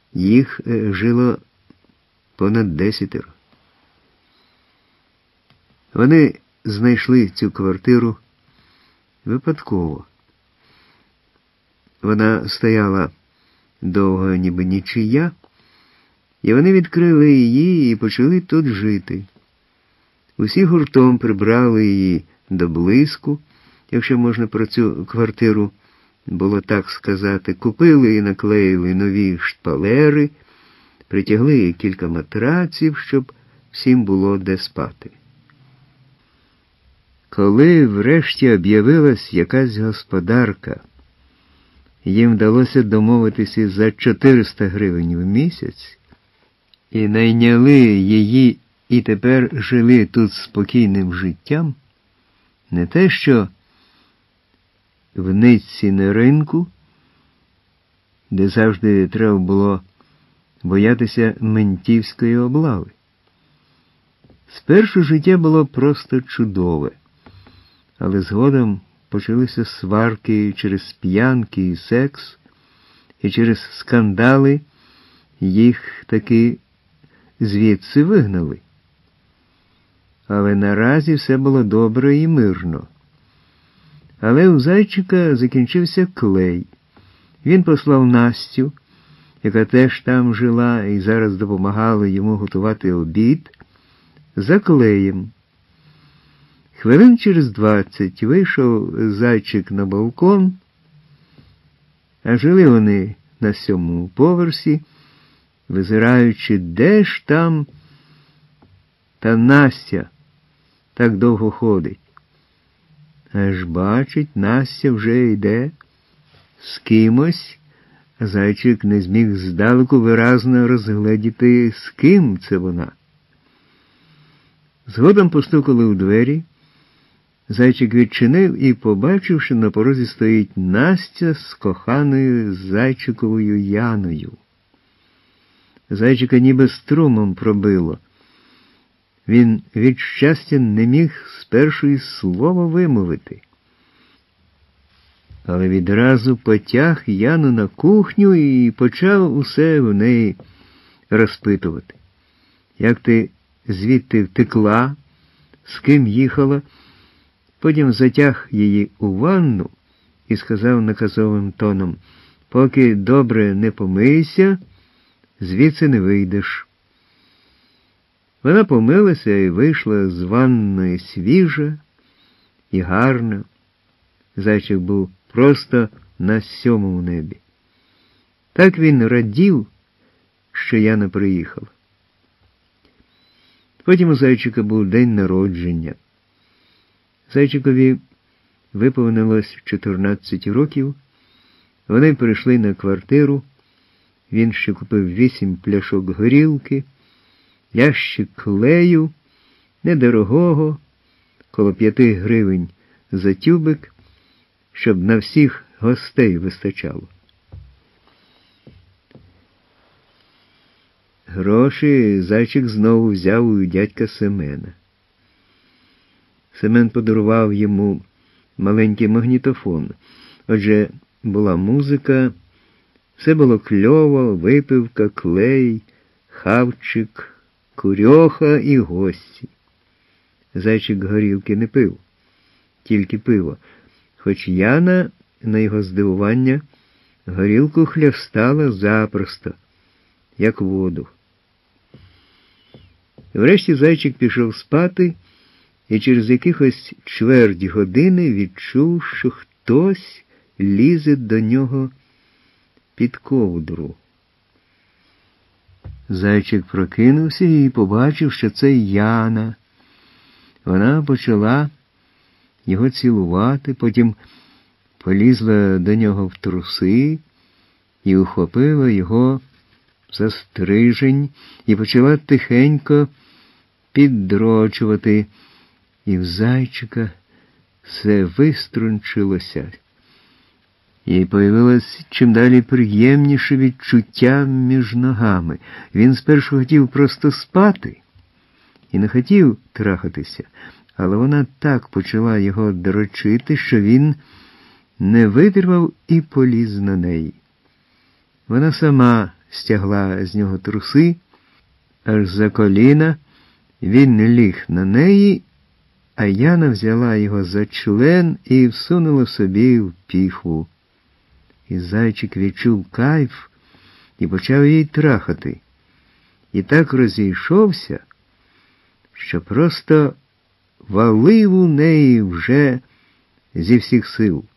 Їх жило понад 10. Вони знайшли цю квартиру випадково. Вона стояла довго, ніби нічия, і вони відкрили її і почали тут жити. Усі гуртом прибрали її до блиску, якщо можна про цю квартиру було так сказати, купили і наклеїли нові шпалери, притягли кілька матраців, щоб всім було де спати. Коли врешті об'явилась якась господарка, їм вдалося домовитися за 400 гривень в місяць, і найняли її, і тепер жили тут спокійним життям, не те що в Ницці на ринку, де завжди треба було боятися ментівської облави. Спершу життя було просто чудове, але згодом почалися сварки через п'янки і секс, і через скандали їх таки звідси вигнали. Але наразі все було добре і мирно. Але у Зайчика закінчився клей. Він послав Настю, яка теж там жила і зараз допомагала йому готувати обід, за клеєм. Хвилин через 20 вийшов Зайчик на балкон, а жили вони на 7-му поверсі, визираючи, де ж там та Настя так довго ходить. Аж бачить, Настя вже йде з кимось, а Зайчик не зміг здалеку виразно розгледіти, з ким це вона. Згодом постукали у двері. Зайчик відчинив і побачив, що на порозі стоїть Настя з коханою Зайчиковою Яною. Зайчика ніби струмом пробило. Він від щастя не міг спершу і слова вимовити. Але відразу потяг Яну на кухню і почав усе в неї розпитувати. Як ти звідти втекла, з ким їхала? Потім затяг її у ванну і сказав наказовим тоном: поки добре не помийся, звідси не вийдеш. Вона помилася і вийшла з ванної свіжа і гарна. Зайчик був просто на 7-му небі. Так він радів, що Яна приїхала. Потім у Зайчика був день народження. Зайчикові виповнилось 14 років. Вони прийшли на квартиру. Він ще купив 8 пляшок горілки, ящик клею, недорогого, коло 5 гривень за тюбик, щоб на всіх гостей вистачало. Гроші Зайчик знову взяв у дядька Семена. Семен подарував йому маленький магнітофон. Отже, була музика, все було кльово, випивка, клей, хавчик, курьоха і гості. Зайчик горілки не пив, тільки пиво, хоч Яна, на його здивування, горілку хлявстала запросто, як воду. Врешті Зайчик пішов спати і через якихось чверть години відчув, що хтось лізе до нього під ковдру. Зайчик прокинувся і побачив, що це Яна. Вона почала його цілувати, потім полізла до нього в труси і ухопила його за стрижень і почала тихенько піддрочувати, і в Зайчика все виструнчилося. І появилось чим далі приємніше відчуття між ногами. Він спершу хотів просто спати і не хотів трахатися, але вона так почала його дрочити, що він не витримав і поліз на неї. Вона сама стягла з нього труси, аж за коліна. Він ліг на неї, а Яна взяла його за член і всунула собі в піхву. І зайчик відчув кайф і почав її трахати. І так розійшовся, що просто валив у неї вже зі всіх сил.